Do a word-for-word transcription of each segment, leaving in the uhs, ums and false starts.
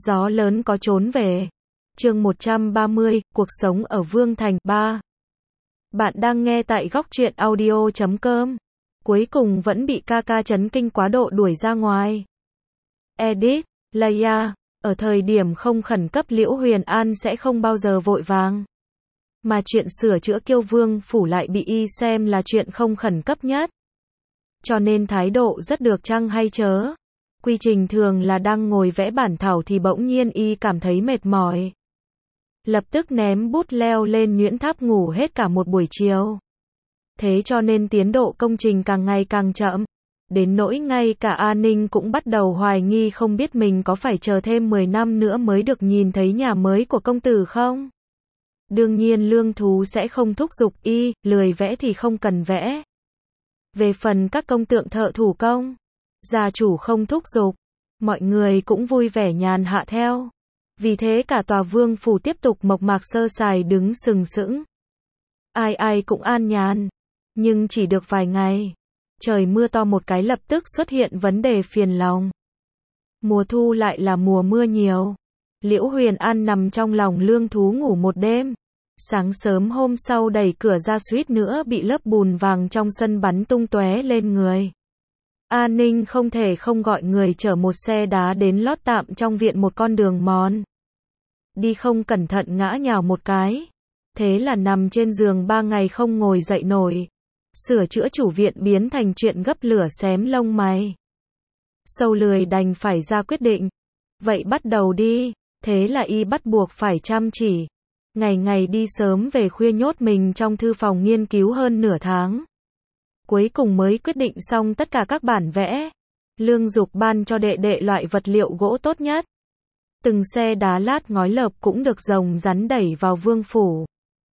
Gió lớn có trốn về. Chương một trăm ba mươi, cuộc sống ở Vương Thành ba. Bạn đang nghe tại góc truyện audio chấm com. Cuối cùng vẫn bị ca ca chấn kinh quá độ đuổi ra ngoài. Edit, Leia, ở thời điểm không khẩn cấp Liễu Huyền An sẽ không bao giờ vội vàng. Mà chuyện sửa chữa Kiêu Vương phủ lại bị y xem là chuyện không khẩn cấp nhất. Cho nên thái độ rất được chăng hay chớ. Quy trình thường là đang ngồi vẽ bản thảo thì bỗng nhiên y cảm thấy mệt mỏi. Lập tức ném bút leo lên nhuyễn tháp ngủ hết cả một buổi chiều. Thế cho nên tiến độ công trình càng ngày càng chậm. Đến nỗi ngay cả An Ninh cũng bắt đầu hoài nghi không biết mình có phải chờ thêm mười năm nữa mới được nhìn thấy nhà mới của công tử không? Đương nhiên Lương Thú sẽ không thúc giục y, lười vẽ thì không cần vẽ. Về phần các công tượng thợ thủ công, gia chủ không thúc giục, mọi người cũng vui vẻ nhàn hạ theo. Vì thế cả tòa vương phủ tiếp tục mộc mạc sơ sài đứng sừng sững. Ai ai cũng an nhàn, nhưng chỉ được vài ngày. Trời mưa to một cái lập tức xuất hiện vấn đề phiền lòng. Mùa thu lại là mùa mưa nhiều. Liễu Huyền An nằm trong lòng Lương Thú ngủ một đêm. Sáng sớm hôm sau đẩy cửa ra suýt nữa bị lớp bùn vàng trong sân bắn tung tóe lên người. An Ninh không thể không gọi người chở một xe đá đến lót tạm trong viện một con đường mòn. Đi không cẩn thận ngã nhào một cái. Thế là nằm trên giường ba ngày không ngồi dậy nổi. Sửa chữa chủ viện biến thành chuyện gấp lửa xém lông mày. Sâu lười đành phải ra quyết định. Vậy bắt đầu đi. Thế là y bắt buộc phải chăm chỉ. Ngày ngày đi sớm về khuya nhốt mình trong thư phòng nghiên cứu hơn nửa tháng. Cuối cùng mới quyết định xong tất cả các bản vẽ. Lương Dục ban cho đệ đệ loại vật liệu gỗ tốt nhất. Từng xe đá lát ngói lợp cũng được rồng rắn đẩy vào vương phủ.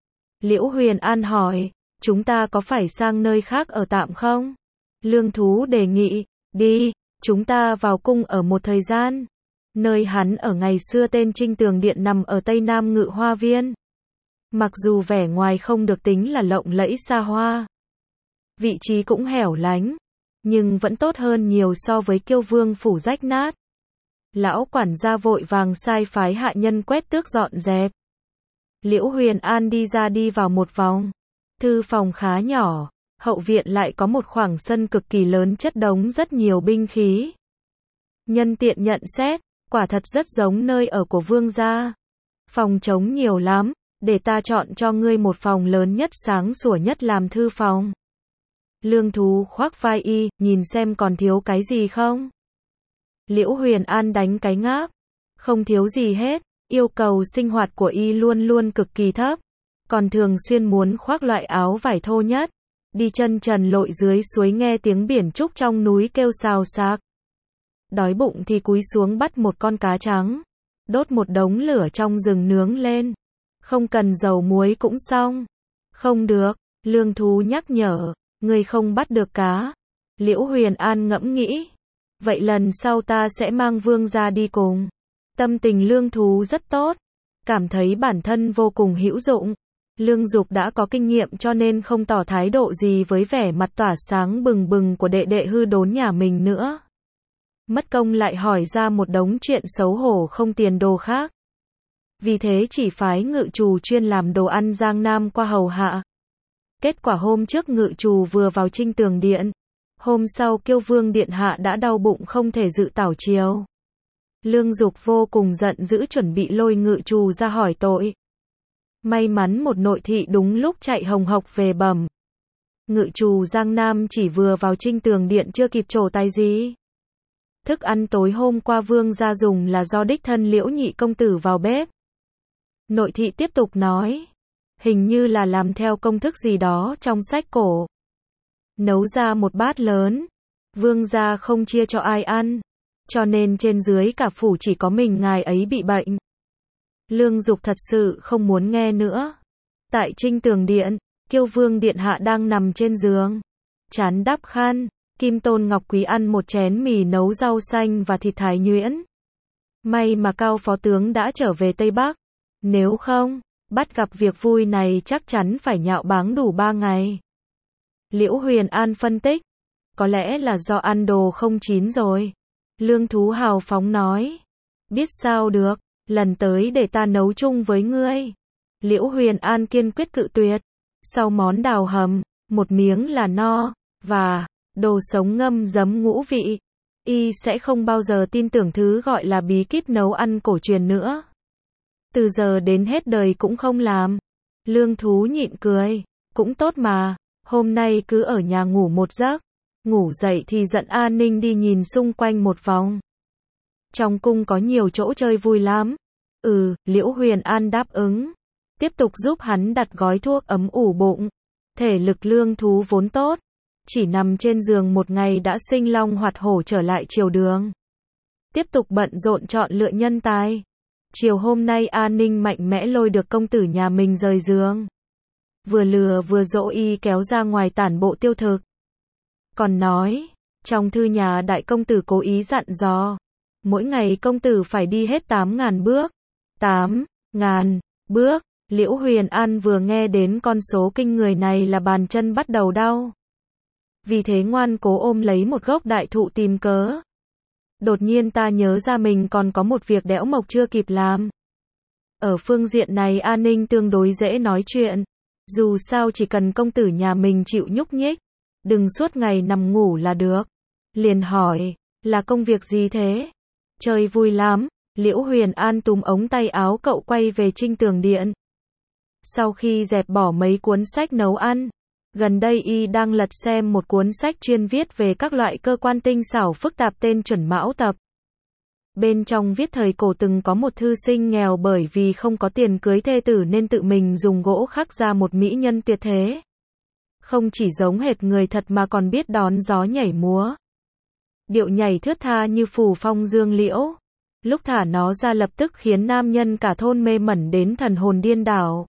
Liễu Huyền An hỏi, chúng ta có phải sang nơi khác ở tạm không? Lương Thú đề nghị, đi, chúng ta vào cung ở một thời gian. Nơi hắn ở ngày xưa tên Trinh Tường Điện nằm ở Tây Nam Ngự Hoa Viên. Mặc dù vẻ ngoài không được tính là lộng lẫy xa hoa. Vị trí cũng hẻo lánh. Nhưng vẫn tốt hơn nhiều so với Kiêu Vương phủ rách nát. Lão quản gia vội vàng sai phái hạ nhân quét tước dọn dẹp. Liễu Huyền An đi ra đi vào một vòng. Thư phòng khá nhỏ. Hậu viện lại có một khoảng sân cực kỳ lớn chất đống rất nhiều binh khí. Nhân tiện nhận xét. Quả thật rất giống nơi ở của vương gia. Phòng trống nhiều lắm, để ta chọn cho ngươi một phòng lớn nhất sáng sủa nhất làm thư phòng. Lương Thú khoác vai y, nhìn xem còn thiếu cái gì không? Liễu Huyền An đánh cái ngáp. Không thiếu gì hết, yêu cầu sinh hoạt của y luôn luôn cực kỳ thấp. Còn thường xuyên muốn khoác loại áo vải thô nhất. Đi chân trần lội dưới suối nghe tiếng biển trúc trong núi kêu xào xạc. Đói bụng thì cúi xuống bắt một con cá trắng. Đốt một đống lửa trong rừng nướng lên. Không cần dầu muối cũng xong. Không được, Lương Thú nhắc nhở. Ngươi không bắt được cá. Liễu Huyền An ngẫm nghĩ. Vậy lần sau ta sẽ mang vương gia đi cùng. Tâm tình Lương Thú rất tốt. Cảm thấy bản thân vô cùng hữu dụng. Lương Dục đã có kinh nghiệm cho nên không tỏ thái độ gì với vẻ mặt tỏa sáng bừng bừng của đệ đệ hư đốn nhà mình nữa. Mất công lại hỏi ra một đống chuyện xấu hổ không tiền đồ khác. Vì thế chỉ phái ngự trù chuyên làm đồ ăn Giang Nam qua hầu hạ. Kết quả hôm trước ngự trù vừa vào Trinh Tường Điện. Hôm sau Kiêu Vương Điện Hạ đã đau bụng không thể dự tảo chiều. Lương Dục vô cùng giận dữ chuẩn bị lôi ngự trù ra hỏi tội. May mắn một nội thị đúng lúc chạy hồng hộc về bẩm. Ngự trù Giang Nam chỉ vừa vào Trinh Tường Điện chưa kịp trổ tài gì. Thức ăn tối hôm qua vương gia dùng là do đích thân Liễu nhị công tử vào bếp. Nội thị tiếp tục nói. Hình như là làm theo công thức gì đó trong sách cổ. Nấu ra một bát lớn. Vương gia không chia cho ai ăn. Cho nên trên dưới cả phủ chỉ có mình ngài ấy bị bệnh. Lương Dục thật sự không muốn nghe nữa. Tại Trinh Tường Điện, Kiêu Vương Điện Hạ đang nằm trên giường. Chán đắp khăn. Kim Tôn Ngọc Quý ăn một chén mì nấu rau xanh và thịt thái nhuyễn. May mà Cao Phó Tướng đã trở về Tây Bắc. Nếu không, bắt gặp việc vui này chắc chắn phải nhạo báng đủ ba ngày. Liễu Huyền An phân tích. Có lẽ là do ăn đồ không chín rồi. Lương Thú hào phóng nói. Biết sao được, lần tới để ta nấu chung với ngươi. Liễu Huyền An kiên quyết cự tuyệt. Sau món đào hầm, một miếng là no, và đồ sống ngâm giấm ngũ vị. Y sẽ không bao giờ tin tưởng thứ gọi là bí kíp nấu ăn cổ truyền nữa. Từ giờ đến hết đời cũng không làm. Lương Thú nhịn cười. Cũng tốt mà, hôm nay cứ ở nhà ngủ một giấc. Ngủ dậy thì dẫn An Ninh đi nhìn xung quanh một vòng. Trong cung có nhiều chỗ chơi vui lắm. Ừ, Liễu Huyền An đáp ứng. Tiếp tục giúp hắn đặt gói thuốc ấm ủ bụng. Thể lực Lương Thú vốn tốt. Chỉ nằm trên giường một ngày đã sinh long hoạt hổ trở lại triều đường. Tiếp tục bận rộn chọn lựa nhân tài. Chiều hôm nay An Ninh mạnh mẽ lôi được công tử nhà mình rời giường. Vừa lừa vừa dỗ y kéo ra ngoài tản bộ tiêu thực. Còn nói, trong thư nhà đại công tử cố ý dặn dò. Mỗi ngày công tử phải đi hết tám ngàn bước. tám ngàn bước. Liễu Huyền An vừa nghe đến con số kinh người này là bàn chân bắt đầu đau. Vì thế ngoan cố ôm lấy một gốc đại thụ tìm cớ. Đột nhiên ta nhớ ra mình còn có một việc đẽo mộc chưa kịp làm. Ở phương diện này An Ninh tương đối dễ nói chuyện. Dù sao chỉ cần công tử nhà mình chịu nhúc nhích. Đừng suốt ngày nằm ngủ là được. Liền hỏi, là công việc gì thế? Chơi vui lắm. Liễu Huyền An túm ống tay áo cậu quay về Trinh Tường Điện. Sau khi dẹp bỏ mấy cuốn sách nấu ăn, gần đây y đang lật xem một cuốn sách chuyên viết về các loại cơ quan tinh xảo phức tạp tên Chuẩn Mão Tập. Bên trong viết thời cổ từng có một thư sinh nghèo bởi vì không có tiền cưới thê tử nên tự mình dùng gỗ khắc ra một mỹ nhân tuyệt thế. Không chỉ giống hệt người thật mà còn biết đón gió nhảy múa. Điệu nhảy thướt tha như phù phong dương liễu. Lúc thả nó ra lập tức khiến nam nhân cả thôn mê mẩn đến thần hồn điên đảo.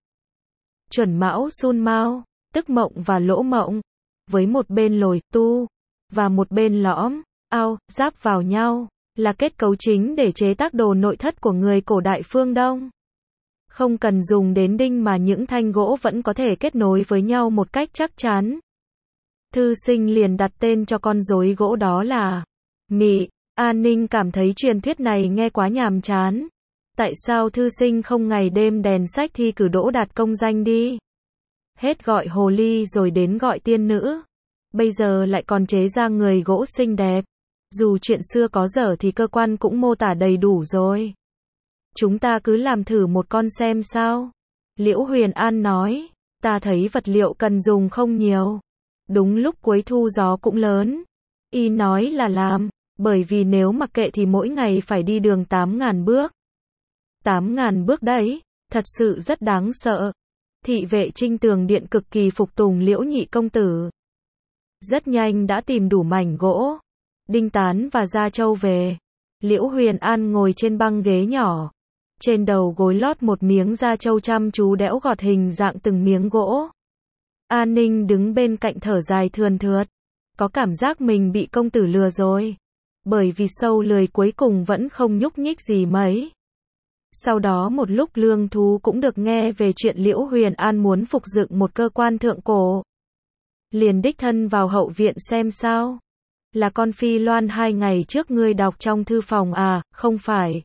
Chuẩn Mão Sun Mao, tức mộng và lỗ mộng, với một bên lồi, tu, và một bên lõm, ao, giáp vào nhau, là kết cấu chính để chế tác đồ nội thất của người cổ đại phương Đông. Không cần dùng đến đinh mà những thanh gỗ vẫn có thể kết nối với nhau một cách chắc chắn. Thư sinh liền đặt tên cho con rối gỗ đó là Mị. An Ninh cảm thấy truyền thuyết này nghe quá nhàm chán. Tại sao thư sinh không ngày đêm đèn sách thi cử đỗ đạt công danh đi? Hết gọi hồ ly rồi đến gọi tiên nữ. Bây giờ lại còn chế ra người gỗ xinh đẹp. Dù chuyện xưa có dở thì cơ quan cũng mô tả đầy đủ rồi. Chúng ta cứ làm thử một con xem sao. Liễu Huyền An nói, ta thấy vật liệu cần dùng không nhiều. Đúng lúc cuối thu gió cũng lớn. Y nói là làm, bởi vì nếu mặc kệ thì mỗi ngày phải đi đường tám ngàn bước. tám ngàn bước đấy, thật sự rất đáng sợ. Thị vệ Trinh Tường Điện cực kỳ phục tùng Liễu nhị công tử. Rất nhanh đã tìm đủ mảnh gỗ, đinh tán và da trâu về. Liễu Huyền An ngồi trên băng ghế nhỏ. Trên đầu gối lót một miếng da trâu chăm chú đẽo gọt hình dạng từng miếng gỗ. An Ninh đứng bên cạnh thở dài thườn thượt. Có cảm giác mình bị công tử lừa rồi. Bởi vì sâu lười cuối cùng vẫn không nhúc nhích gì mấy. Sau đó một lúc Lương Thú cũng được nghe về chuyện Liễu Huyền An muốn phục dựng một cơ quan thượng cổ. Liền đích thân vào hậu viện xem sao. Là con phi loan hai ngày trước ngươi đọc trong thư phòng à, không phải.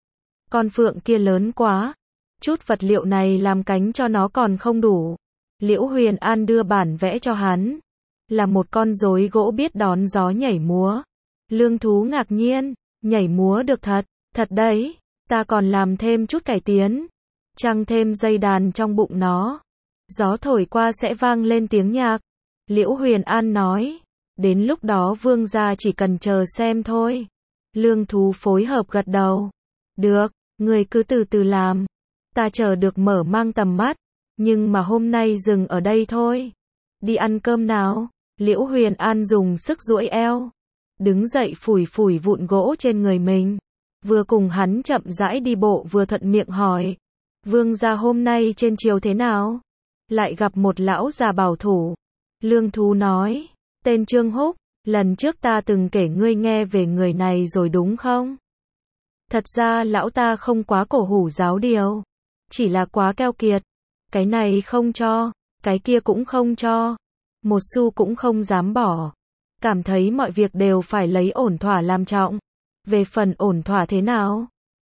Con phượng kia lớn quá. Chút vật liệu này làm cánh cho nó còn không đủ. Liễu Huyền An đưa bản vẽ cho hắn. Là một con rối gỗ biết đón gió nhảy múa. Lương Thú ngạc nhiên, nhảy múa được thật, thật đấy, ta còn làm thêm chút cải tiến. Trăng thêm dây đàn trong bụng nó. Gió thổi qua sẽ vang lên tiếng nhạc. Liễu Huyền An nói, đến lúc đó vương gia chỉ cần chờ xem thôi. Lương Thú phối hợp gật đầu. Được, người cứ từ từ làm. Ta chờ được mở mang tầm mắt. Nhưng mà hôm nay dừng ở đây thôi. Đi ăn cơm nào. Liễu Huyền An dùng sức duỗi eo. Đứng dậy phủi phủi vụn gỗ trên người mình. Vừa cùng hắn chậm rãi đi bộ vừa thuận miệng hỏi. Vương gia hôm nay trên triều thế nào? Lại gặp một lão già bảo thủ. Lương Thú nói. Tên Trương Húc. Lần trước ta từng kể ngươi nghe về người này rồi đúng không? Thật ra lão ta không quá cổ hủ giáo điều. Chỉ là quá keo kiệt. Cái này không cho. Cái kia cũng không cho. Một xu cũng không dám bỏ. Cảm thấy mọi việc đều phải lấy ổn thỏa làm trọng. Về phần ổn thỏa thế nào?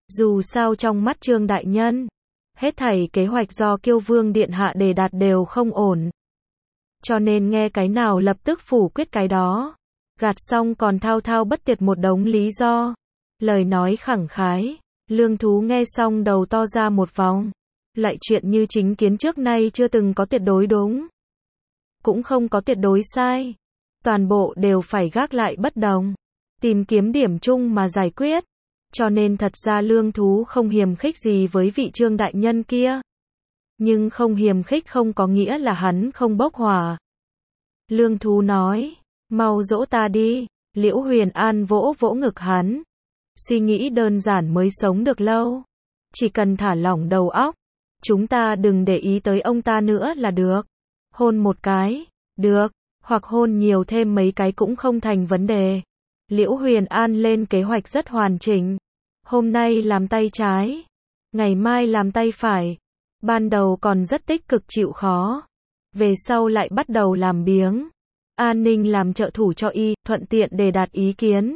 Dù sao trong mắt Trương đại nhân, hết thảy kế hoạch do Kiêu Vương điện hạ đề đạt đều không ổn. Cho nên nghe cái nào lập tức phủ quyết cái đó. Gạt xong còn thao thao bất tuyệt một đống lý do. Lời nói khẳng khái. Lương Thú nghe xong đầu to ra một vòng. Loại chuyện như chính kiến trước nay chưa từng có tuyệt đối đúng. Cũng không có tuyệt đối sai. Toàn bộ đều phải gác lại bất đồng. Tìm kiếm điểm chung mà giải quyết. Cho nên thật ra Lương Thú không hiềm khích gì với vị Trương đại nhân kia. Nhưng không hiềm khích không có nghĩa là hắn không bốc hỏa. Lương Thú nói, mau dỗ ta đi. Liễu Huyền An vỗ vỗ ngực hắn. Suy nghĩ đơn giản mới sống được lâu. Chỉ cần thả lỏng đầu óc. Chúng ta đừng để ý tới ông ta nữa là được. Hôn một cái, được, hoặc hôn nhiều thêm mấy cái cũng không thành vấn đề. Liễu Huyền An lên kế hoạch rất hoàn chỉnh. Hôm nay làm tay trái, ngày mai làm tay phải. Ban đầu còn rất tích cực chịu khó. Về sau lại bắt đầu làm biếng. An Ninh làm trợ thủ cho y, thuận tiện đề đạt ý kiến.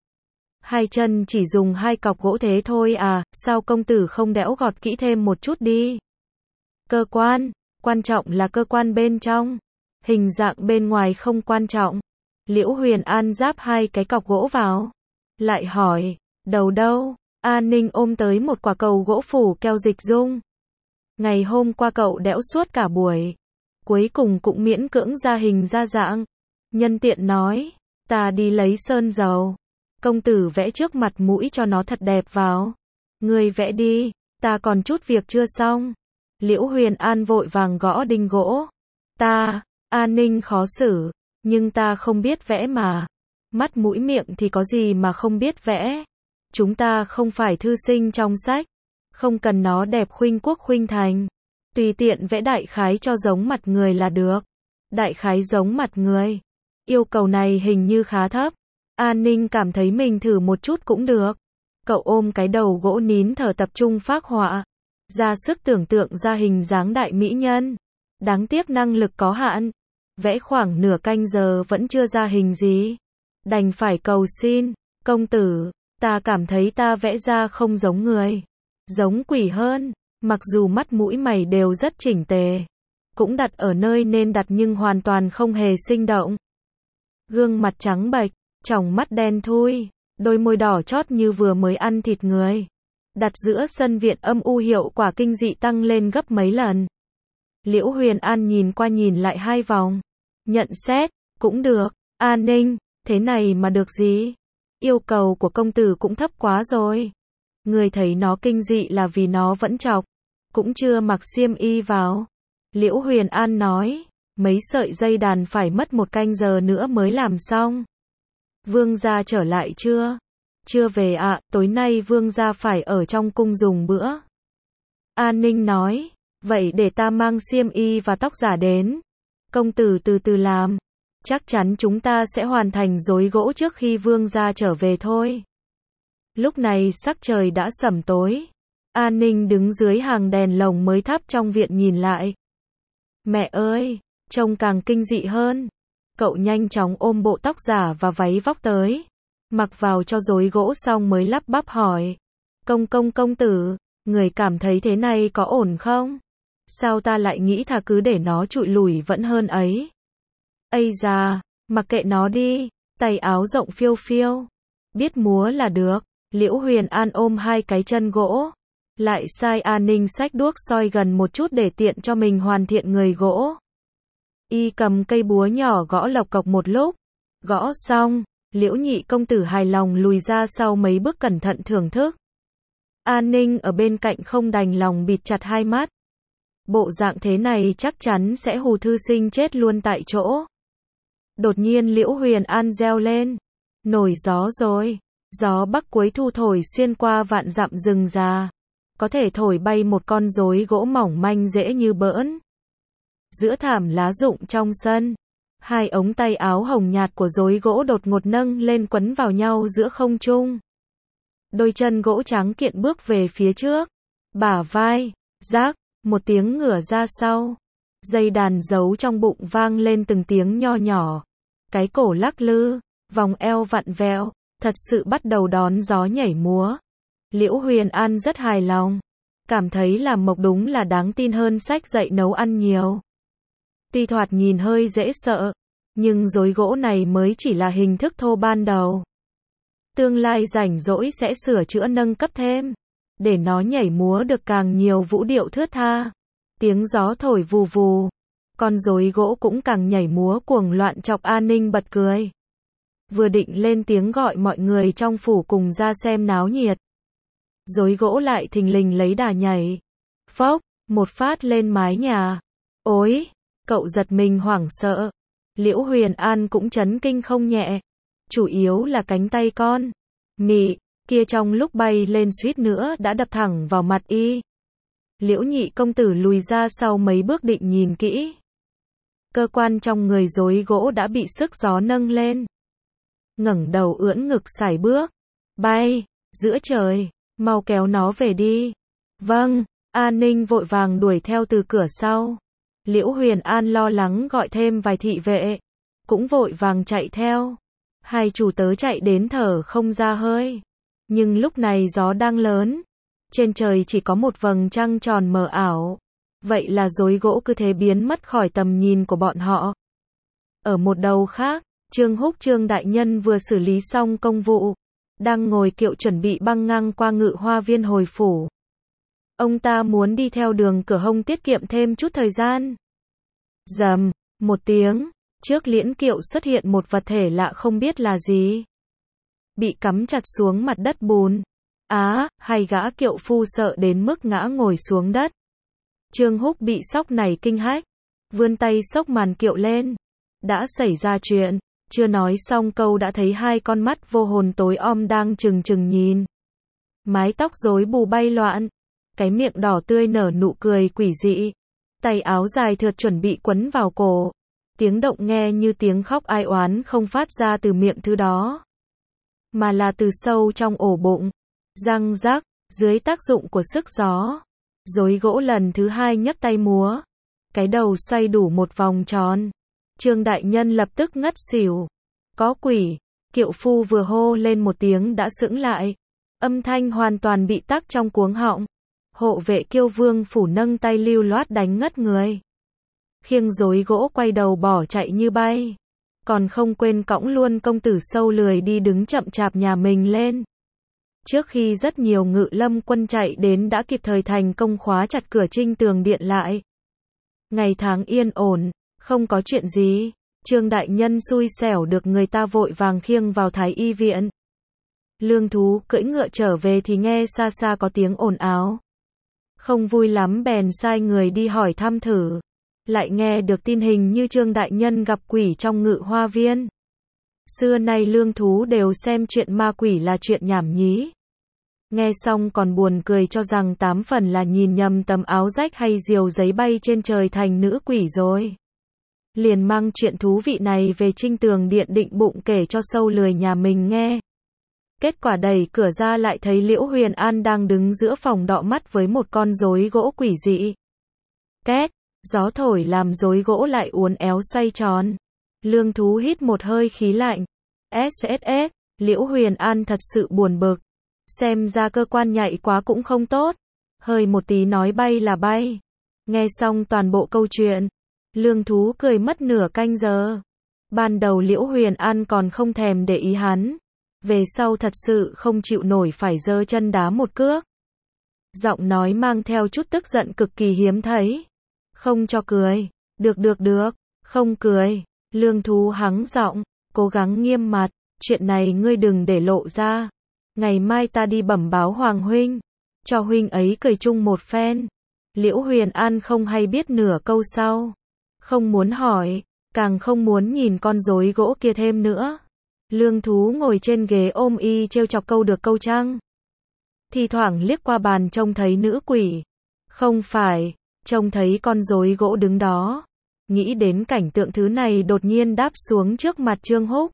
Hai chân chỉ dùng hai cọc gỗ thế thôi à, sao công tử không đẽo gọt kỹ thêm một chút đi. Cơ quan, quan trọng là cơ quan bên trong. Hình dạng bên ngoài không quan trọng. Liễu Huyền An giáp hai cái cọc gỗ vào. Lại hỏi, đầu đâu? An Ninh ôm tới một quả cầu gỗ phủ keo dịch dung. Ngày hôm qua cậu đẽo suốt cả buổi. Cuối cùng cũng miễn cưỡng ra hình ra dạng. Nhân tiện nói, ta đi lấy sơn dầu. Công tử vẽ trước mặt mũi cho nó thật đẹp vào. Người vẽ đi, ta còn chút việc chưa xong. Liễu Huyền An vội vàng gõ đinh gỗ. Ta, An Ninh khó xử, nhưng ta không biết vẽ mà. Mắt mũi miệng thì có gì mà không biết vẽ. Chúng ta không phải thư sinh trong sách. Không cần nó đẹp khuynh quốc khuynh thành. Tùy tiện vẽ đại khái cho giống mặt người là được. Đại khái giống mặt người. Yêu cầu này hình như khá thấp. An Ninh cảm thấy mình thử một chút cũng được. Cậu ôm cái đầu gỗ nín thở tập trung phác họa. Ra sức tưởng tượng ra hình dáng đại mỹ nhân. Đáng tiếc năng lực có hạn. Vẽ khoảng nửa canh giờ vẫn chưa ra hình gì. Đành phải cầu xin. Công tử, ta cảm thấy ta vẽ ra không giống người. Giống quỷ hơn. Mặc dù mắt mũi mày đều rất chỉnh tề. Cũng đặt ở nơi nên đặt nhưng hoàn toàn không hề sinh động. Gương mặt trắng bệch, tròng mắt đen thui, đôi môi đỏ chót như vừa mới ăn thịt người. Đặt giữa sân viện âm u hiệu quả kinh dị tăng lên gấp mấy lần. Liễu Huyền An nhìn qua nhìn lại hai vòng. Nhận xét, cũng được. An Ninh, thế này mà được gì? Yêu cầu của công tử cũng thấp quá rồi. Người thấy nó kinh dị là vì nó vẫn chọc. Cũng chưa mặc xiêm y vào. Liễu Huyền An nói, mấy sợi dây đàn phải mất một canh giờ nữa mới làm xong. Vương gia trở lại chưa? Chưa về ạ, à, tối nay vương gia phải ở trong cung dùng bữa. An Ninh nói, vậy để ta mang xiêm y và tóc giả đến. Công tử từ từ làm. Chắc chắn chúng ta sẽ hoàn thành rối gỗ trước khi vương gia trở về thôi. Lúc này sắc trời đã sẩm tối. An Ninh đứng dưới hàng đèn lồng mới thắp trong viện nhìn lại. Mẹ ơi, trông càng kinh dị hơn. Cậu nhanh chóng ôm bộ tóc giả và váy vóc tới. Mặc vào cho rối gỗ xong mới lắp bắp hỏi. Công công công tử, người cảm thấy thế này có ổn không? Sao ta lại nghĩ thà cứ để nó trụi lủi vẫn hơn ấy. Ây da, mặc kệ nó đi, tay áo rộng phiêu phiêu. Biết múa là được. Liễu Huyền An ôm hai cái chân gỗ. Lại sai An Ninh xách đuốc soi gần một chút để tiện cho mình hoàn thiện người gỗ. Y cầm cây búa nhỏ gõ lộc cộc một lúc. Gõ xong, Liễu nhị công tử hài lòng lùi ra sau mấy bước cẩn thận thưởng thức. An Ninh ở bên cạnh không đành lòng bịt chặt hai mắt. Bộ dạng thế này chắc chắn sẽ hù thư sinh chết luôn tại chỗ. Đột nhiên Liễu Huyền An reo lên. Nổi gió rồi. Gió bắc cuối thu thổi xuyên qua vạn dặm rừng già. Có thể thổi bay một con rối gỗ mỏng manh dễ như bỡn. Giữa thảm lá rụng trong sân, hai ống tay áo hồng nhạt của rối gỗ đột ngột nâng lên quấn vào nhau giữa không trung. Đôi chân gỗ trắng kiện bước về phía trước. Bả vai, rác, một tiếng ngửa ra sau. Dây đàn giấu trong bụng vang lên từng tiếng nho nhỏ. Cái cổ lắc lư, vòng eo vặn vẹo, thật sự bắt đầu đón gió nhảy múa. Liễu Huyền An rất hài lòng, cảm thấy làm mộc đúng là đáng tin hơn sách dạy nấu ăn nhiều. Tuy thoạt nhìn hơi dễ sợ, nhưng rối gỗ này mới chỉ là hình thức thô ban đầu. Tương lai rảnh rỗi sẽ sửa chữa nâng cấp thêm, để nó nhảy múa được càng nhiều vũ điệu thướt tha. Tiếng gió thổi vù vù, con rối gỗ cũng càng nhảy múa cuồng loạn chọc An Ninh bật cười. Vừa định lên tiếng gọi mọi người trong phủ cùng ra xem náo nhiệt, rối gỗ lại thình lình lấy đà nhảy. Phốc, một phát lên mái nhà. Ối, cậu giật mình hoảng sợ. Liễu Huyền An cũng chấn kinh không nhẹ. Chủ yếu là cánh tay con mị kia trong lúc bay lên suýt nữa đã đập thẳng vào mặt y. Liễu nhị công tử lùi ra sau mấy bước định nhìn kỹ. Cơ quan trong người rối gỗ đã bị sức gió nâng lên. Ngẩng đầu ưỡn ngực sải bước. Bay, giữa trời, mau kéo nó về đi. Vâng, An Ninh vội vàng đuổi theo từ cửa sau. Liễu Huyền An lo lắng gọi thêm vài thị vệ, cũng vội vàng chạy theo. Hai chủ tớ chạy đến thở không ra hơi. Nhưng lúc này gió đang lớn, trên trời chỉ có một vầng trăng tròn mờ ảo. Vậy là rối gỗ cứ thế biến mất khỏi tầm nhìn của bọn họ. Ở một đầu khác, Trương Húc Trương đại nhân vừa xử lý xong công vụ, đang ngồi kiệu chuẩn bị băng ngang qua Ngự Hoa Viên hồi phủ. Ông ta muốn đi theo đường Cửa Hông tiết kiệm thêm chút thời gian. Rầm, một tiếng, trước liễn kiệu xuất hiện một vật thể lạ không biết là gì. Bị cắm chặt xuống mặt đất bùn. Á, hay gã kiệu phu sợ đến mức ngã ngồi xuống đất. Trương Húc bị sốc này kinh hách, vươn tay xốc màn kiệu lên. Đã xảy ra chuyện, chưa nói xong câu đã thấy hai con mắt vô hồn tối om đang trừng trừng nhìn. Mái tóc rối bù bay loạn, cái miệng đỏ tươi nở nụ cười quỷ dị. Tay áo dài thượt chuẩn bị quấn vào cổ. Tiếng động nghe như tiếng khóc ai oán không phát ra từ miệng thứ đó, mà là từ sâu trong ổ bụng. Răng rắc, dưới tác dụng của sức gió, rối gỗ lần thứ hai nhấc tay múa. Cái đầu xoay đủ một vòng tròn. Trương đại nhân lập tức ngất xỉu. Có quỷ, kiệu phu vừa hô lên một tiếng đã sững lại. Âm thanh hoàn toàn bị tắc trong cuống họng. Hộ vệ Kiêu Vương phủ nâng tay lưu loát đánh ngất người. Khiêng rối gỗ quay đầu bỏ chạy như bay. Còn không quên cõng luôn công tử sâu lười đi đứng chậm chạp nhà mình lên. Trước khi rất nhiều ngự lâm quân chạy đến đã kịp thời thành công khóa chặt cửa Trinh Tường Điện lại. Ngày tháng yên ổn, không có chuyện gì. Trương đại nhân xui xẻo được người ta vội vàng khiêng vào Thái Y viện. Lương Thú cưỡi ngựa trở về thì nghe xa xa có tiếng ồn ào. Không vui lắm bèn sai người đi hỏi thăm thử. Lại nghe được tin hình như Trương đại nhân gặp quỷ trong Ngự Hoa Viên. Xưa nay Lương Thú đều xem chuyện ma quỷ là chuyện nhảm nhí. Nghe xong còn buồn cười cho rằng tám phần là nhìn nhầm tấm áo rách hay diều giấy bay trên trời thành nữ quỷ rồi. Liền mang chuyện thú vị này về Trinh Tường Điện định bụng kể cho sâu lười nhà mình nghe. Kết quả đẩy cửa ra lại thấy Liễu Huyền An đang đứng giữa phòng đọ mắt với một con rối gỗ quỷ dị. Két, gió thổi làm rối gỗ lại uốn éo xoay tròn. Lương Thú hít một hơi khí lạnh. ét ét ét, Liễu Huyền An thật sự buồn bực. Xem ra cơ quan nhạy quá cũng không tốt. Hơi một tí nói bay là bay. Nghe xong toàn bộ câu chuyện, Lương Thú cười mất nửa canh giờ. Ban đầu Liễu Huyền An còn không thèm để ý hắn. Về sau thật sự không chịu nổi phải giơ chân đá một cước. Giọng nói mang theo chút tức giận cực kỳ hiếm thấy. Không cho cười. Được được được, không cười. Lương Thú hắng giọng, cố gắng nghiêm mặt. Chuyện này ngươi đừng để lộ ra. Ngày mai ta đi bẩm báo Hoàng huynh, cho huynh ấy cười chung một phen. Liễu Huyền An không hay biết nửa câu sau. Không muốn hỏi, càng không muốn nhìn con rối gỗ kia thêm nữa. Lương Thú ngồi trên ghế ôm y trêu chọc câu được câu trăng. Thì thoảng liếc qua bàn trông thấy nữ quỷ. Không phải, trông thấy con rối gỗ đứng đó. Nghĩ đến cảnh tượng thứ này đột nhiên đáp xuống trước mặt Trương Húc.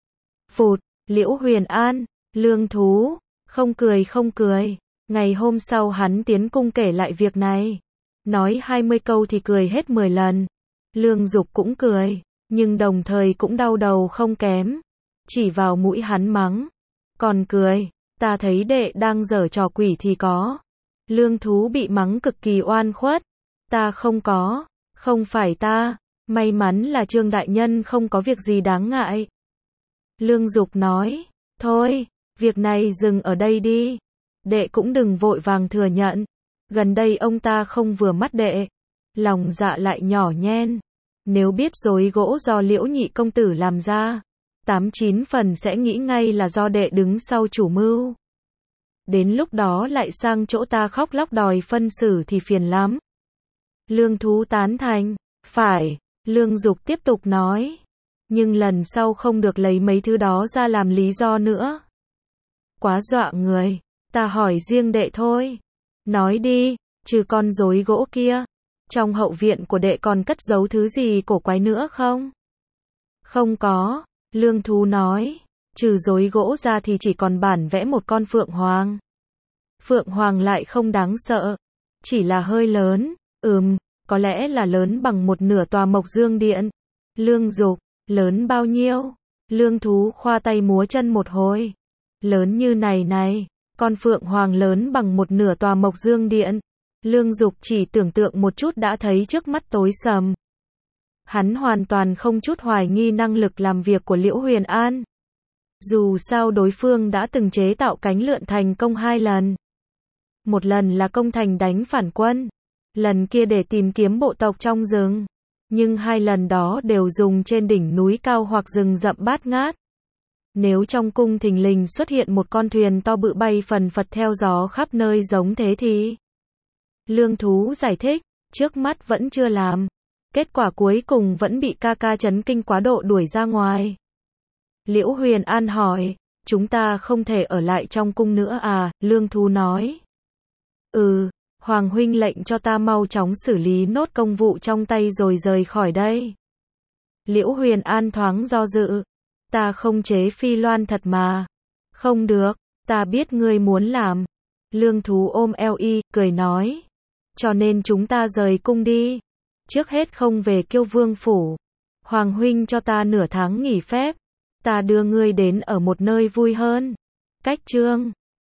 Phụt, Liễu Huyền An, Lương Thú, không cười không cười. Ngày hôm sau hắn tiến cung kể lại việc này. Nói hai mươi câu thì cười hết mười lần. Lương Dục cũng cười, nhưng đồng thời cũng đau đầu không kém. Chỉ vào mũi hắn mắng. Còn cười, Ta thấy đệ đang giở trò quỷ thì có. Lương Thú bị mắng cực kỳ oan khuất. Ta không có, không phải ta, may mắn là Trương đại nhân không có việc gì đáng ngại. Lương Dục nói, thôi, việc này dừng ở đây đi. Đệ cũng đừng vội vàng thừa nhận. Gần đây ông ta không vừa mắt đệ. Lòng dạ lại nhỏ nhen. Nếu biết dối gỗ do Liễu nhị công tử làm ra, tám chín phần sẽ nghĩ ngay là do đệ đứng sau chủ mưu. Đến lúc đó lại sang chỗ ta khóc lóc đòi phân xử thì phiền lắm. Lương Thú tán thành, phải, Lương Dục tiếp tục nói. Nhưng lần sau không được lấy mấy thứ đó ra làm lý do nữa. Quá dọa người, ta hỏi riêng đệ thôi. Nói đi, trừ con rối gỗ kia, trong hậu viện của đệ còn cất giấu thứ gì cổ quái nữa không? Không có, Lương Thú nói, trừ rối gỗ ra thì chỉ còn bản vẽ một con phượng hoàng. Phượng hoàng lại không đáng sợ, chỉ là hơi lớn, ừm, có lẽ là lớn bằng một nửa tòa Mộc Dương Điện. Lương Dục, lớn bao nhiêu? Lương Thú khoa tay múa chân một hồi. Lớn như này này, con phượng hoàng lớn bằng một nửa tòa Mộc Dương Điện. Lương Dục chỉ tưởng tượng một chút đã thấy trước mắt tối sầm. Hắn hoàn toàn không chút hoài nghi năng lực làm việc của Liễu Huyền An. Dù sao đối phương đã từng chế tạo cánh lượn thành công hai lần. Một lần là công thành đánh phản quân, lần kia để tìm kiếm bộ tộc trong rừng. Nhưng hai lần đó đều dùng trên đỉnh núi cao hoặc rừng rậm bát ngát. Nếu trong cung thình lình xuất hiện một con thuyền to bự bay phần phật theo gió khắp nơi giống thế thì... Lương Thú giải thích, trước mắt vẫn chưa làm. Kết quả cuối cùng vẫn bị ca ca chấn kinh quá độ đuổi ra ngoài. Liễu Huyền An hỏi, chúng ta không thể ở lại trong cung nữa à? Lương Thú nói. Ừ, Hoàng huynh lệnh cho ta mau chóng xử lý nốt công vụ trong tay rồi rời khỏi đây. Liễu Huyền An thoáng do dự. Ta không chế phi loan thật mà. Không được, ta biết ngươi muốn làm. Lương Thú ôm eo y, cười nói. Cho nên chúng ta rời cung đi. Trước hết không về Kiêu Vương phủ. Hoàng huynh cho ta nửa tháng nghỉ phép. Ta đưa ngươi đến ở một nơi vui hơn. Cách Trương